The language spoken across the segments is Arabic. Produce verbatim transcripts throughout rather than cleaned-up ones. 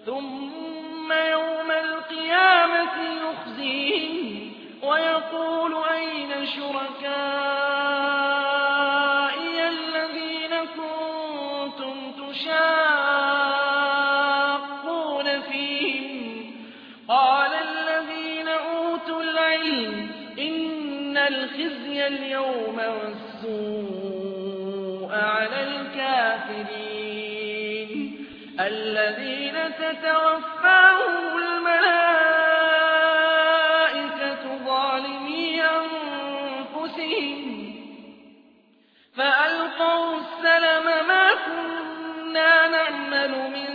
ثم يوم القيامة يخزيهم ويقول أين شركائي الذين كنتم تشاقون فيهم قال الذين أوتوا العلم إن الخزي اليوم والسوء على الكافرين الذين تتوفاهم الملائكة ظالمي أنفسهم فألقوا السلم ما كنا نعمل من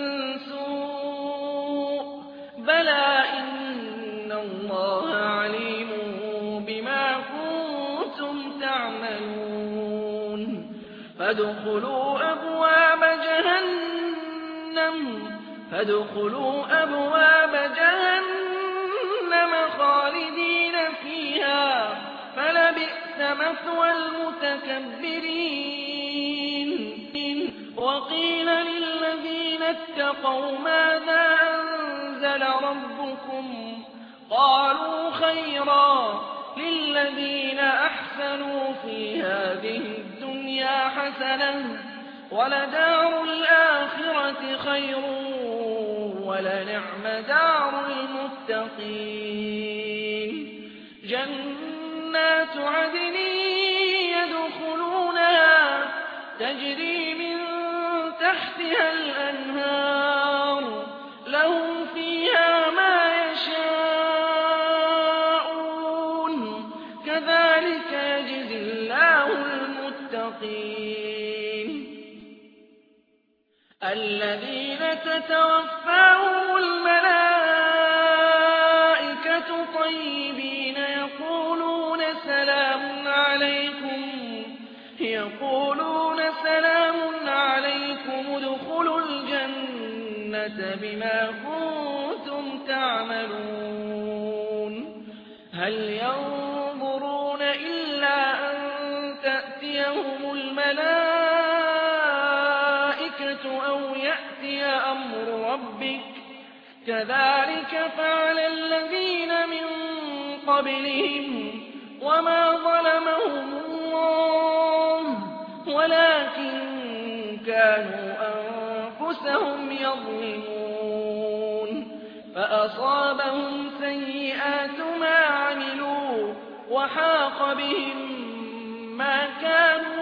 سوء بلى إن الله عليم بما كنتم تعملون فادخلوا أبواب جهنم فادخلوا أبواب جهنم خالدين فيها فلبئس مثوى المتكبرين وقيل للذين اتقوا ماذا أنزل ربكم قالوا خيرا للذين أحسنوا في هذه الدنيا حسنة ولدار الآخرة خير ولنعم دار المتقين جنات عدن يدخلونها تجري من تحتها الأنهار لهم فيها ما يشاءون كذلك يجزي الله المتقين الذين تتوفاهم الملائكة طيبين يقولون سلام عليكم يقولون سلام عليكم ادخلوا الجنة بما كنتم تعملون هل ينظرون إلا أن تأتيهم الملائكة أو يأتي أمر ربك كذلك فعل الذين من قبلهم وما ظلمهم الله ولكن كانوا أنفسهم يظلمون فأصابهم سيئات ما عملوا وحاق بهم ما كانوا